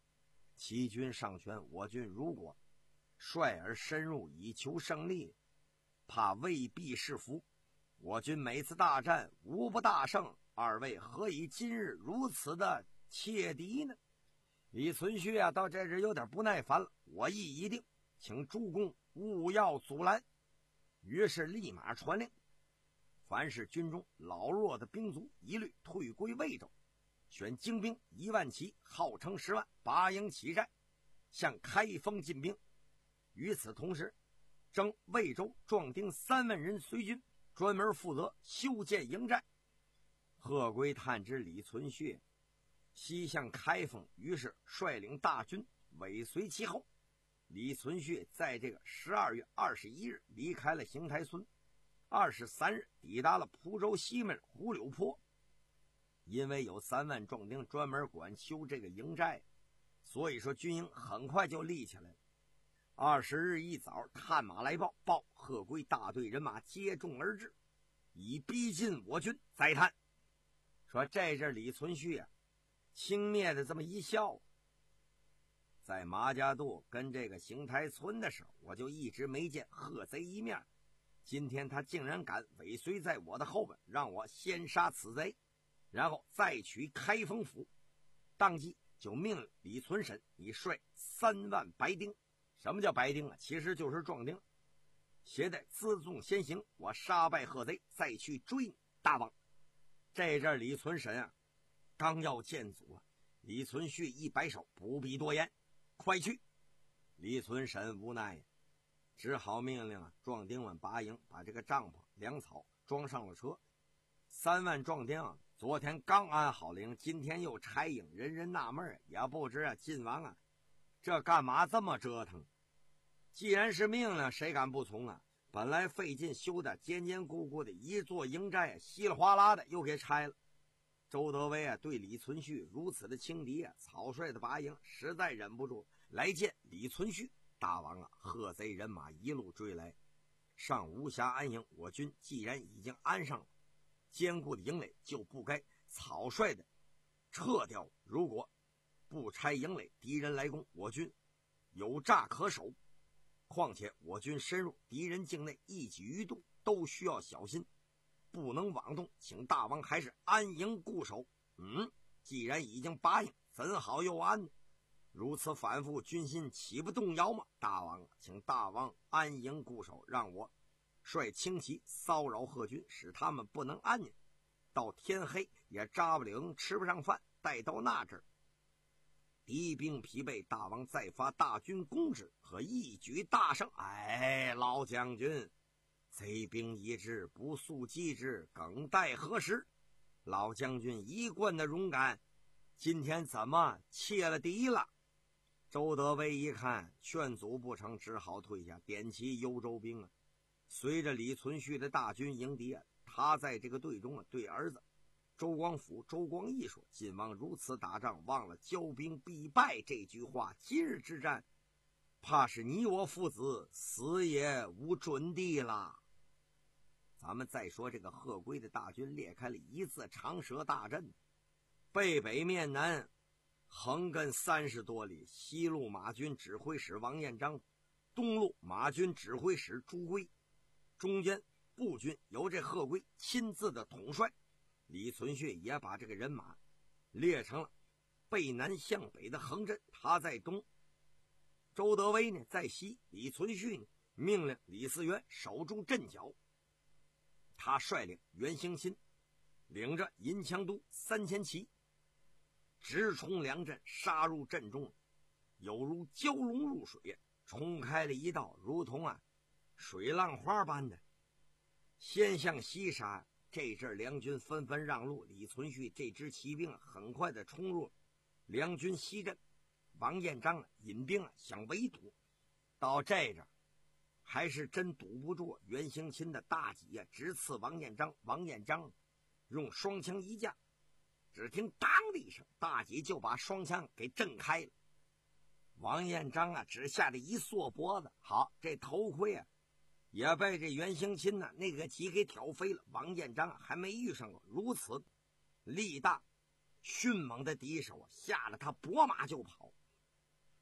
齐军上权，我军如果率而深入以求胜利，怕未必是福。我军每次大战无不大胜，二位何以今日如此的切敌呢？李存勖啊，到这日有点不耐烦了。我意已定，请诸公勿要阻拦。于是立马传令，凡是军中老弱的兵卒一律退归魏州，选精兵一万骑，号称十万，拔营起寨，向开封进兵。与此同时，征魏州壮丁三万人随军，专门负责修建营寨。贺圭探知李存勖西向开封，于是率领大军尾随其后。李存勖在这个十二月二十一日离开了邢台村，二十三日抵达了蒲州西面胡柳坡。因为有三万壮丁专门管修这个营寨，所以说军营很快就立起来了。二十日一早，探马来报，报贺圭大队人马接踵而至，已逼近我军。再探说这阵李存勖啊，轻蔑的这么一笑，在麻家渡跟这个邢台村的时候，我就一直没见贺贼一面。今天他竟然敢尾随在我的后边，让我先杀此贼，然后再取开封府。当即就命令李存审，你率三万白丁。什么叫白丁啊？其实就是壮丁，携带辎重先行，我杀败贺贼，再去追你大王。这阵李存审啊，刚要见阻啊，李存勖一摆手，不必多言，快去。李存审无奈，只好命令啊壮丁们拔营，把这个帐篷粮草装上了车。三万壮丁啊，昨天刚安好营，今天又拆营，人人纳闷，也不知啊晋王啊这干嘛这么折腾。既然是命令，谁敢不从啊？本来费劲修的坚坚固固的一座营寨，稀里哗啦的又给拆了。周德威啊，对李存勖如此的轻敌啊，草率的拔营，实在忍不住来见李存勖。大王啊，贺贼人马一路追来，上无暇安营，我军既然已经安上了坚固的营垒，就不该草率的撤掉。如果不拆营垒，敌人来攻，我军有诈可守。况且我军深入敌人境内，一举一动都需要小心，不能妄动，请大王还是安营固守。嗯，既然已经拔营，怎好又安呢？如此反复，军心岂不动摇吗？大王，请大王安营固守，让我率轻骑骚扰贺军，使他们不能安宁，到天黑也扎不领，吃不上饭。待到那阵儿，敌兵疲惫，大王再发大军攻之，可一举大胜。哎，老将军，贼兵已至，不速击之，更待何时？老将军一贯的勇敢，今天怎么切了敌了？周德威一看劝阻不成，只好退下，点齐幽州兵啊，随着李存勖的大军迎敌啊。他在这个队中啊，对儿子周光甫、周光义说：“晋王如此打仗，忘了骄兵必败这句话。今日之战，怕是你我父子死也无准地了。”咱们再说这个贺圭的大军裂开了一字长蛇大阵，背北面南，横亘三十多里。西路马军指挥使王彦章，东路马军指挥使朱圭，中间步军由这贺圭亲自的统帅。李存勖也把这个人马列成了背南向北的横阵，他在东，周德威呢在西，李存勖呢命令李嗣源守住阵脚。他率领袁兴钦领着银枪都三千骑直冲梁阵，杀入阵中，有如蛟龙入水，冲开了一道如同啊水浪花般的先向西杀。这阵梁军纷纷让路，李存勖这支骑兵很快的冲入梁军西阵。王彦章引兵想围堵，到这阵还是真堵不住，袁兴钦的大戟啊直刺王彦章。王彦章用双枪一架，只听当的一声，大戟就把双枪给震开了。王彦章啊只吓得一缩脖子，好，这头盔啊也被这袁兴钦呢那个戟给挑飞了。王彦章还没遇上过如此力大迅猛的敌手，吓得他拨马就跑。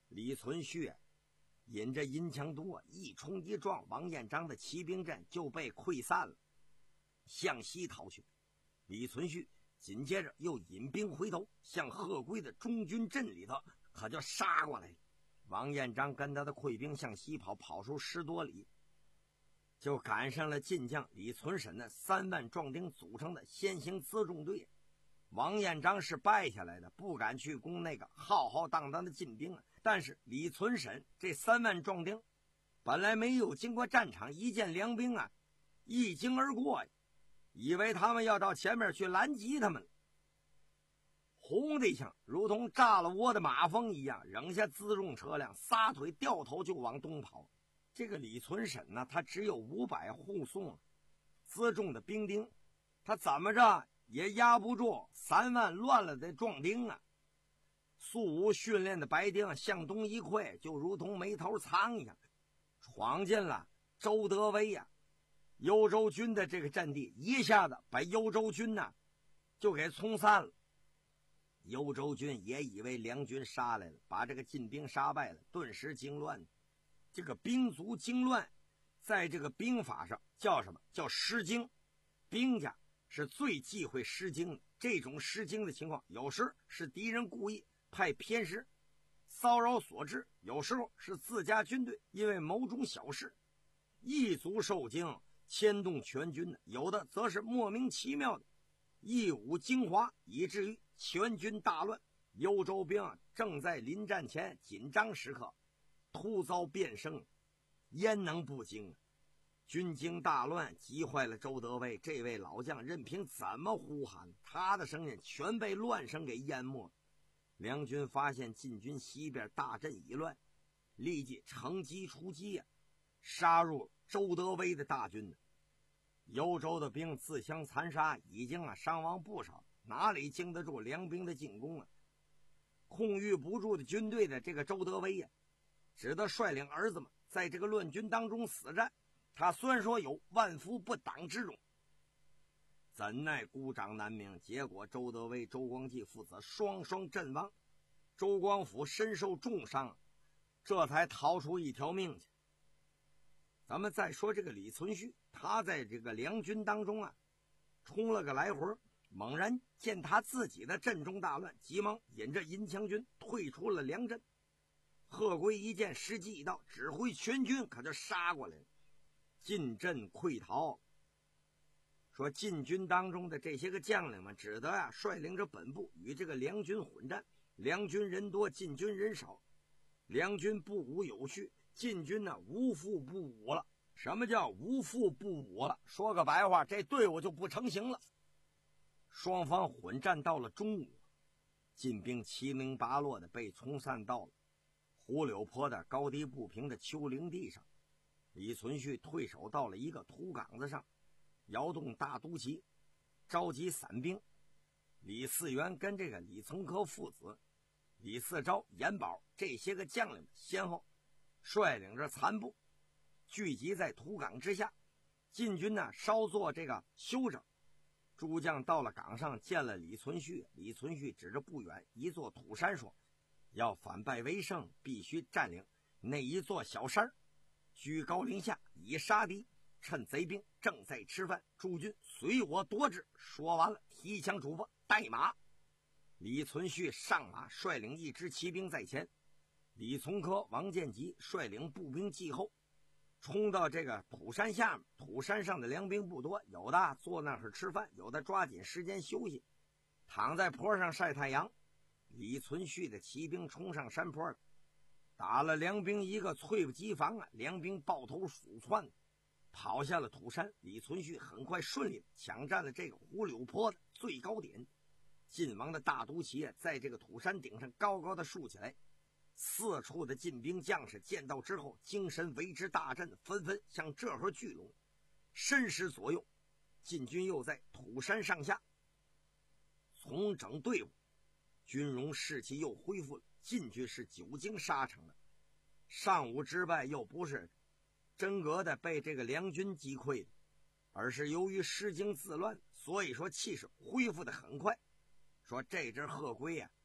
李存勖引着银枪多一冲一撞，王彦章的骑兵阵就被溃散了，向西逃去。李存勖紧接着又引兵回头，向贺圭的中军阵里头可就杀过来了。王彦章跟他的溃兵向西跑，跑出十多里，就赶上了晋将李存审的三万壮丁组成的先行辎重队。王彦章是败下来的，不敢去攻那个浩浩荡荡的晋兵啊。但是李存审这三万壮丁本来没有经过战场，一见梁兵啊一经而过，以为他们要到前面去拦击他们，轰的一下如同炸了窝的马蜂一样，扔下辎重车辆，撒腿掉头就往东跑。这个李存审呢，他只有五百护送辎重的兵丁，他怎么着也压不住三万乱了的壮丁啊。素无训练的白丁向东一溃，就如同没头苍一样，闯进了周德威呀、啊、幽州军的这个阵地，一下子把幽州军呢、啊、就给冲散了。幽州军也以为梁军杀来了，把这个晋兵杀败了，顿时惊乱。这个兵卒惊乱，在这个兵法上叫什么？叫失惊。兵家是最忌讳失惊的，这种失惊的情况，有时是敌人故意派偏师骚扰所致，有时候是自家军队因为某种小事一卒受惊，牵动全军的，有的则是莫名其妙的一舞精华，以至于全军大乱。幽州兵正在临战前紧张时刻，突遭变声，焉能不惊？军经大乱，急坏了周德威这位老将，任凭怎么呼喊，他的声音全被乱声给淹没。梁军发现晋军西边大阵已乱，立即乘机出击呀、啊，杀入周德威的大军。幽州的兵自相残杀，已经啊伤亡不少，哪里经得住梁兵的进攻啊？控御不住的军队的这个周德威呀、啊，只得率领儿子们在这个乱军当中死战。他虽然说有万夫不挡之勇，怎奈孤掌难鸣，结果周德威、周光季父子双双阵亡，周光甫身受重伤，这才逃出一条命去。咱们再说这个李存勖，他在这个梁军当中啊冲了个来回，猛然见他自己的阵中大乱，急忙引着银枪军退出了梁阵。贺圭一见时机已到，指挥全军可就杀过来了，进阵溃逃。说晋军当中的这些个将领们只得啊率领着本部与这个梁军混战，梁军人多，晋军人少，梁军不武有序，晋军呢无复不武了。什么叫无复不武了？说个白话，这队伍就不成形了。双方混战到了中午，晋兵七零八落的被冲散到了胡柳坡的高低不平的丘陵地上。李存勖退守到了一个土岗子上，摇动大都旗，召集散兵。李嗣源跟这个李从珂父子、李嗣昭、严保这些个将领先后率领着残部聚集在土岗之下。晋军呢稍作这个休整，诸将到了岗上见了李存勖，李存勖指着不远一座土山说，要反败为胜，必须占领那一座小山，居高临下以杀敌，趁贼兵正在吃饭，诸军随我夺之。说完了，提枪嘱咐带马。李存勖上马，率领一支骑兵在前，李从珂、王建吉率领步兵继后，冲到这个土山下面。土山上的梁兵不多，有的坐那儿吃饭，有的抓紧时间休息，躺在坡上晒太阳。李存勖的骑兵冲上山坡了，打了梁兵一个猝不及防啊！梁兵抱头鼠窜，跑下了土山。李存勖很快顺利抢占了这个胡柳坡的最高点。晋王的大都旗在这个土山顶上高高的竖起来，四处的晋兵将士见到之后，精神为之大振，纷纷向这会聚拢，申时左右，晋军又在土山上下重整队伍，军容士气又恢复了。晋军是久经沙场的，上午之败又不是真格的被这个梁军击溃的，而是由于失惊自乱，所以说气势恢复的很快。说这支贺圭啊，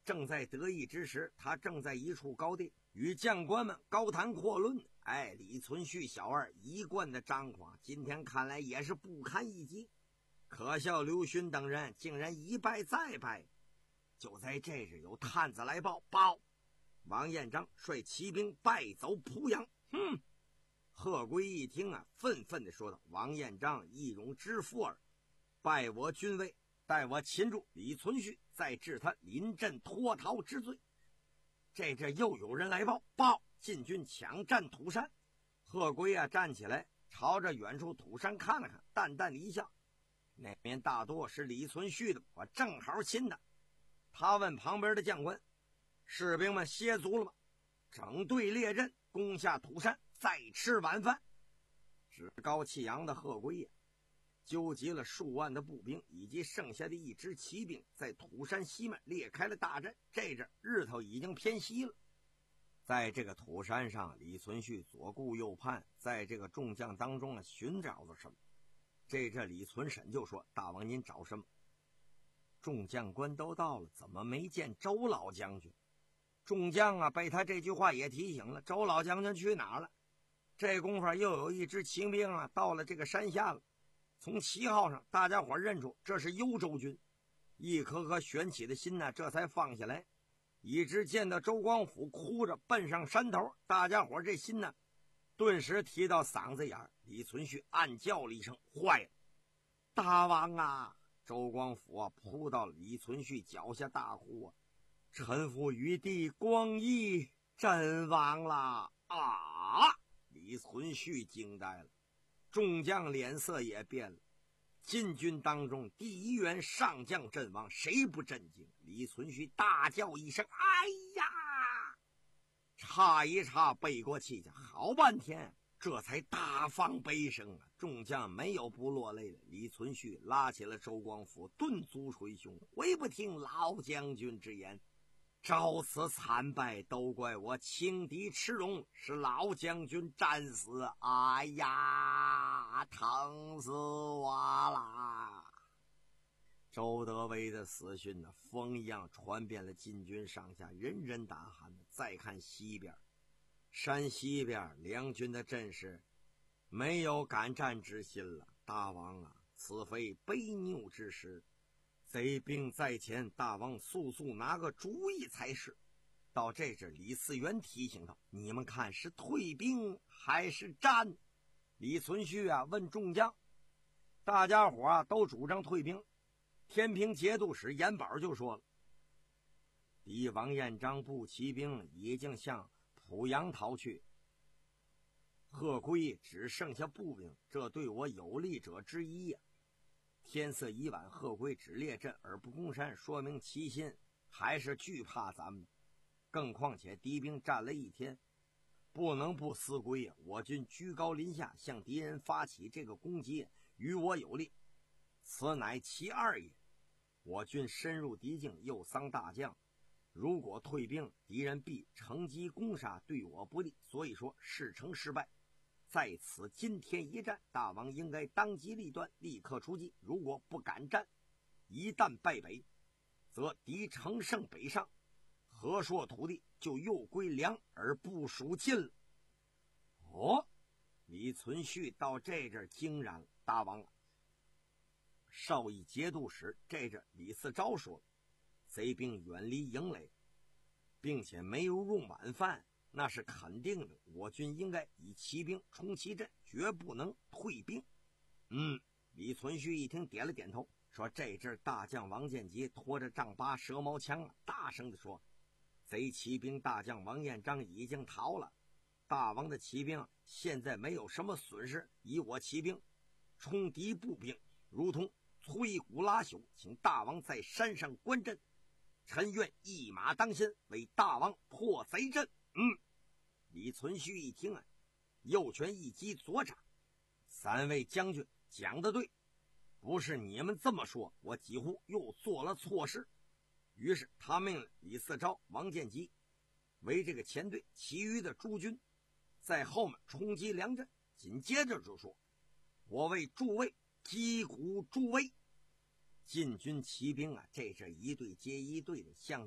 正在得意之时，他正在一处高地与将官们高谈阔论。哎，李存勖小二一贯的张狂，今天看来也是不堪一击。可笑刘询等人竟然一败再败。就在这日，有探子来报，报王彦章率骑兵败走濮阳。哼！贺圭一听啊，愤愤地说道：“王彦章义勇之夫儿，败我军威，待我擒住李存勖，再治他临阵脱逃之罪。”这这又有人来报，报晋军抢占土山。贺圭啊，站起来，朝着远处土山看了看，淡淡的一笑：“那边大多是李存勖的，我正好擒他。”他问旁边的将官：“士兵们歇足了吗？整队列阵，攻下土山，再吃晚饭。”趾高气扬的贺圭呀，纠集了数万的步兵以及剩下的一支骑兵，在土山西面列开了大阵。这阵日头已经偏西了。在这个土山上，李存勖左顾右盼，在这个众将当中啊寻找着什么。这阵李存审就说：“大王您找什么？”众将官都到了，怎么没见周老将军？众将啊被他这句话也提醒了，周老将军去哪儿了？这功夫又有一支骑兵啊到了这个山下了。从旗号上，大家伙认出这是幽州军，一颗颗悬起的心呢，这才放下来。一直见到周光甫哭着奔上山头，大家伙这心呢，顿时提到嗓子眼儿。李存勖暗叫了一声：“坏了！”大王啊！周光甫啊扑到李存勖脚下大哭啊：“臣父与弟光义阵亡了！”啊！李存勖惊呆了，众将脸色也变了。晋军当中第一员上将阵亡，谁不震惊？李存勖大叫一声：“哎呀！”差一差背过气去，好半天这才大放悲声啊！众将没有不落泪的。李存勖拉起了周光甫，顿足捶胸：“唯不听老将军之言，照此惨败，都怪我轻敌吃荣，使老将军战死。哎呀，疼死我啦！”周德威的死讯呢，风一样传遍了晋军上下，人人大喊。再看西边，山西边梁军的阵势没有敢战之心了。大王啊，此非悲拗之时，贼兵在前，大王速速拿个主意才是。到这时，李嗣源提醒道：“你们看是退兵还是战？”李存勖啊问众将，大家伙啊都主张退兵。天平节度使严宝就说了：“敌王彦章部骑兵已经向濮阳逃去，贺圭只剩下步兵，这对我有利者之一呀、啊。天色已晚，贺圭只列阵而不攻山，说明其心还是惧怕咱们的。更况且敌兵战了一天，不能不思归呀。我军居高临下向敌人发起这个攻击，与我有利，此乃其二也。我军深入敌境，又丧大将，如果退兵，敌人必乘机攻杀，对我不利。所以说事成失败，在此今天一战，大王应该当机立断，立刻出击。如果不敢战，一旦败北，则敌乘胜北上，河朔土地就又归梁而不属晋了。哦，李存勖到这阵惊然了，大王啊，少邑节度使这阵李嗣昭说了，贼兵远离营垒，并且没有用晚饭，那是肯定的。我军应该以骑兵冲其阵，绝不能退兵。嗯，李存勖一听点了点头，说：“这阵大将王建吉拖着丈八蛇矛枪啊，大声地说：贼骑兵大将王彦章已经逃了，大王的骑兵现在没有什么损失，以我骑兵冲敌步兵，如同摧骨拉朽，请大王在山上观阵，臣愿一马当先，为大王破贼阵。”嗯，李存勖一听啊，右拳一击左掌：“三位将军讲得对，不是你们这么说，我几乎又做了错事。”于是他命令李嗣昭、王建吉为这个前队，其余的诸军在后面冲击梁阵。紧接着就说：“我为诸位击鼓助威。”晋军骑兵啊，这是一队接一队的向着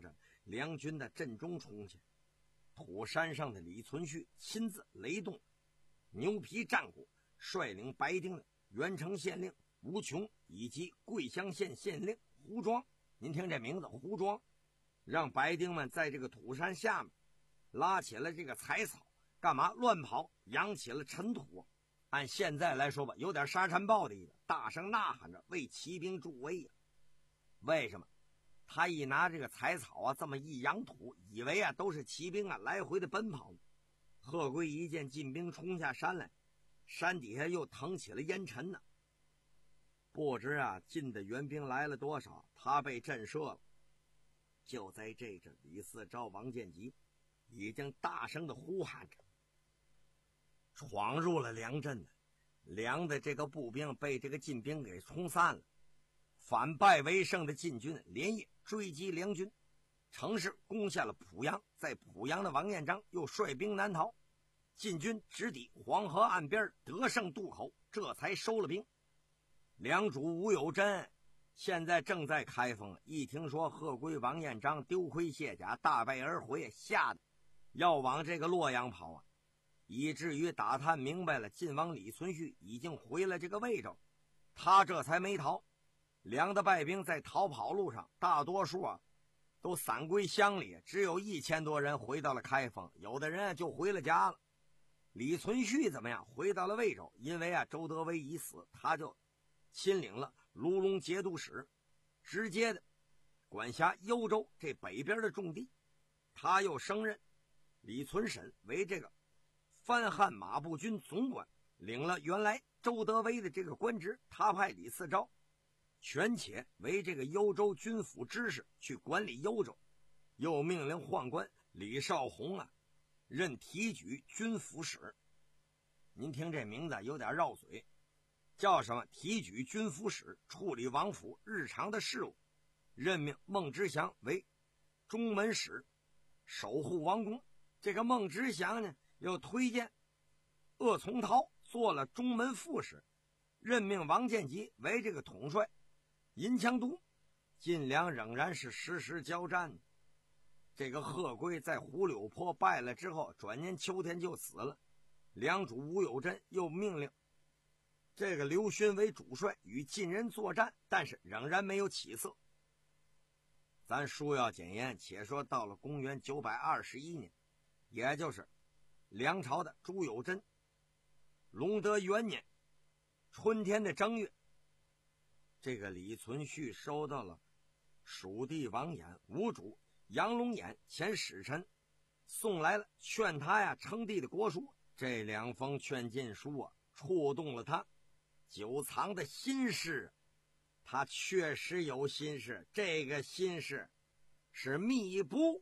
梁军的阵中冲去。土山上的李存勖亲自雷动牛皮战鼓，率领白丁的元城县令吴琼以及桂乡县县令胡庄，您听这名字胡庄，让白丁们在这个土山下面拉起了这个柴草，干嘛乱跑，扬起了尘土。按现在来说吧，有点沙尘暴的意思，大声呐喊着为骑兵助威呀。为什么？他一拿这个柴草啊，这么一扬土，以为啊都是骑兵啊来回的奔跑。贺圭一见进兵冲下山来，山底下又腾起了烟尘呢。不知啊进的援兵来了多少，他被震慑了。就在这阵，李嗣昭、王建吉已经大声的呼喊着，闯入了梁镇了。梁的这个步兵被这个进兵给冲散了。反败为胜的晋军连夜追击梁军，乘势攻下了濮阳。在濮阳的王彦章又率兵南逃，晋军直抵黄河岸边，得胜渡口，这才收了兵。梁主吴有贞现在正在开封，一听说贺圭、王彦章丢盔卸甲，大败而回，吓得要往这个洛阳跑啊，以至于打探明白了晋王李存勖已经回了这个魏州，他这才没逃。梁的败兵在逃跑路上，大多数啊都散归乡里，只有一千多人回到了开封，有的人就回了家了。李存勖怎么样？回到了魏州，因为啊周德威已死，他就亲领了卢龙节度使，直接的管辖幽州这北边的重地。他又升任李存审为这个番汉马步军总管，领了原来周德威的这个官职。他派李嗣昭权且为这个幽州军府知事，去管理幽州。又命令宦官李少红啊任提举军府使。您听这名字有点绕嘴，叫什么？提举军府使，处理王府日常的事务。任命孟知祥为中门使，守护王宫。这个孟知祥呢又推荐鄂从焘做了中门副使，任命王建吉为这个统帅银枪都。晋梁仍然是实时交战。这个贺圭在胡柳坡败了之后，转年秋天就死了。梁主吴有贞又命令这个刘勋为主帅与晋人作战，但是仍然没有起色。咱书要简言，且说到了公元九百二十一年，也就是梁朝的朱有贞隆德元年春天的正月，这个李存勖收到了蜀地王衍、吴主杨龙眼前使臣送来了劝他呀称帝的国书。这两封劝进书啊触动了他久藏的心事。他确实有心事，这个心事是密不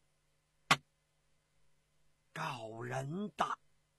告人的。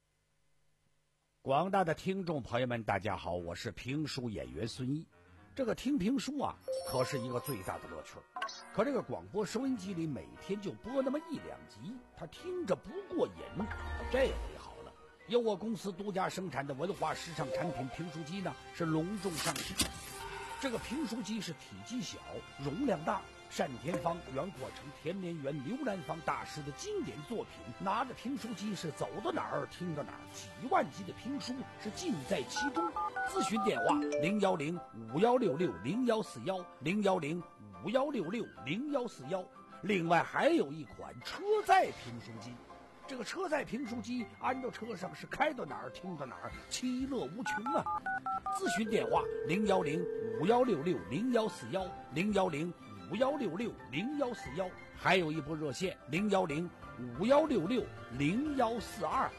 广大的听众朋友们大家好，我是评书演员孙一。这个听评书啊可是一个最大的乐趣，可这个广播收音机里每天就播那么一两集，他听着不过瘾。这回好了，由我公司独家生产的文化时尚产品评书机呢是隆重上市。这个评书机是体积小，容量大，单田芳、袁阔成、田连元、刘兰芳大师的经典作品。拿着评书机是走到哪儿听到哪儿，几万集的评书是尽在其中。咨询电话零幺零五幺六六零幺四幺零幺零五幺六六零幺四幺。另外还有一款车载评书机，这个车载评书机安到车上是开到哪儿听到哪儿，其乐无穷啊！咨询电话零幺零五幺六六零幺四幺零幺零五幺六六零幺四幺，还有一部热线零幺零五幺六六零幺四二。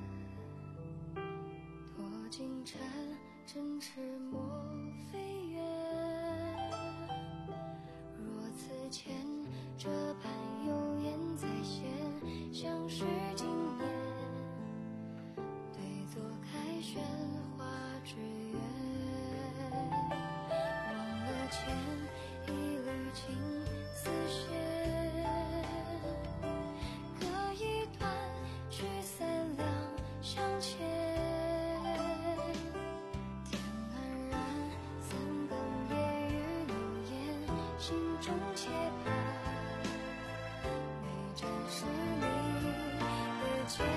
真痴莫非缘。 中期盼，每站是你的肩。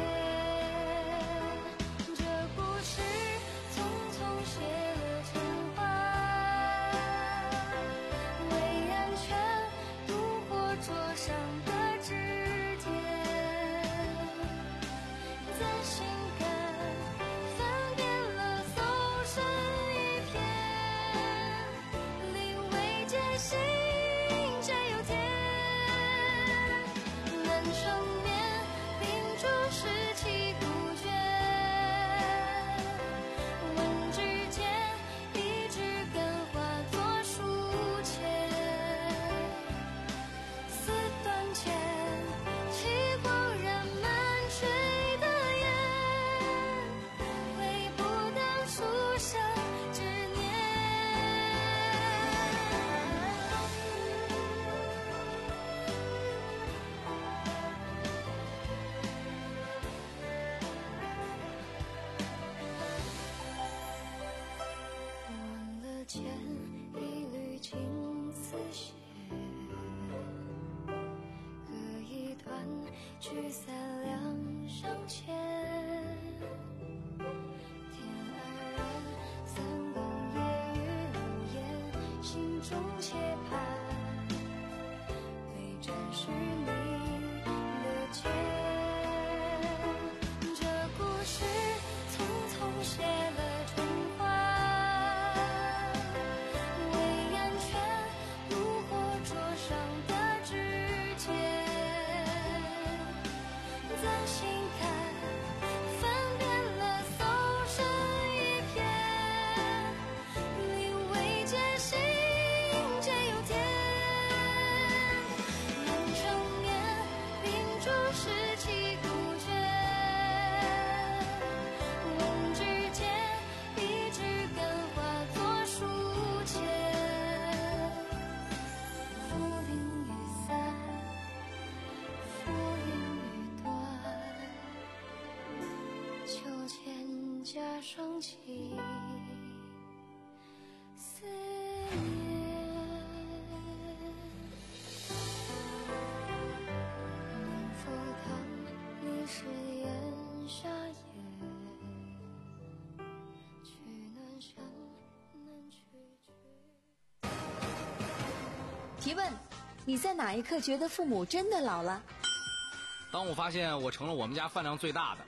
这故事匆匆写了成欢，为安全路过桌上的指尖，在心肝翻遍了搜身一片，临危艰辛谁有天，难成眠秉烛拾起孤卷，问之间一枝根化作书签，似断前期光染满垂的眼，回不当初生执念。忘了前一缕青丝血，隔一段聚散两相欠。天黯然，三更夜雨流言，心中切盼，每站是你的肩。这故事匆匆写了成欢，为安全路过桌上的指尖，在心坎翻遍了搜身一片，临危艰辛皆有天，能成眠秉烛拾起孤卷，问之间一枝根化作书签，浮云雨散，浮云雨断，秋千加霜起思念。能否当你是炎夏夜，取暖香难取去。 提问：你在哪一刻觉得父母真的老了？ 当我发现我成了我们家饭量最大的。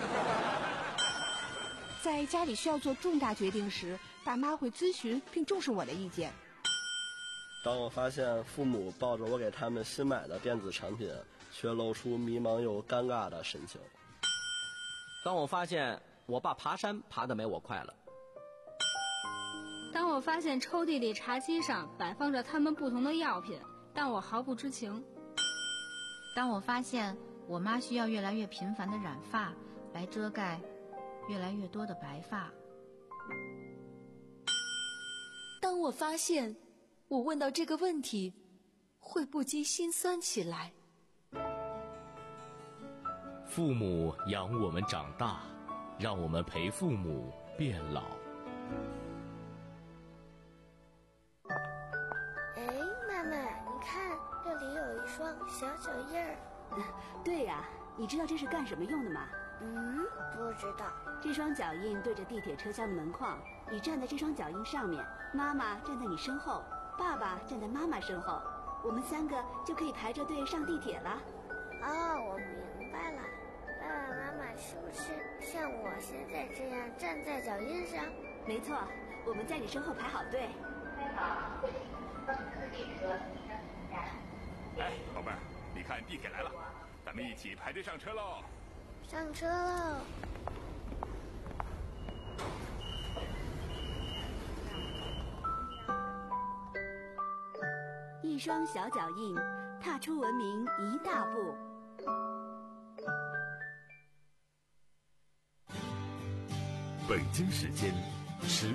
在家里需要做重大决定时，爸妈会咨询并重视我的意见。 当我发现父母抱着我给他们新买的电子产品，却露出迷茫又尴尬的神情。 当我发现我爸爬山爬得没我快了。 当我发现抽屉里茶几上摆放着他们不同的药品，但我毫不知情。 当我发现我妈需要越来越频繁的染发来遮盖越来越多的白发。 当我发现我问到这个问题会不禁心酸起来。 父母养我们长大，让我们陪父母变老。 哎，妈妈，你看这里有一双小脚印儿。 对呀、啊，你知道这是干什么用的吗？ 嗯，不知道。 这双脚印对着地铁车厢的门框，你站在这双脚印上面，妈妈站在你身后，爸爸站在妈妈身后，我们三个就可以排着队上地铁了。 哦，我明白了。爸爸妈妈是不是像我现在这样站在脚印上？ 没错，我们在你身后排好队。 哎，宝贝儿，你看地铁来了，咱们一起排队上车喽！ 上车喽！ 一双小脚印，踏出文明一大步。 北京时间十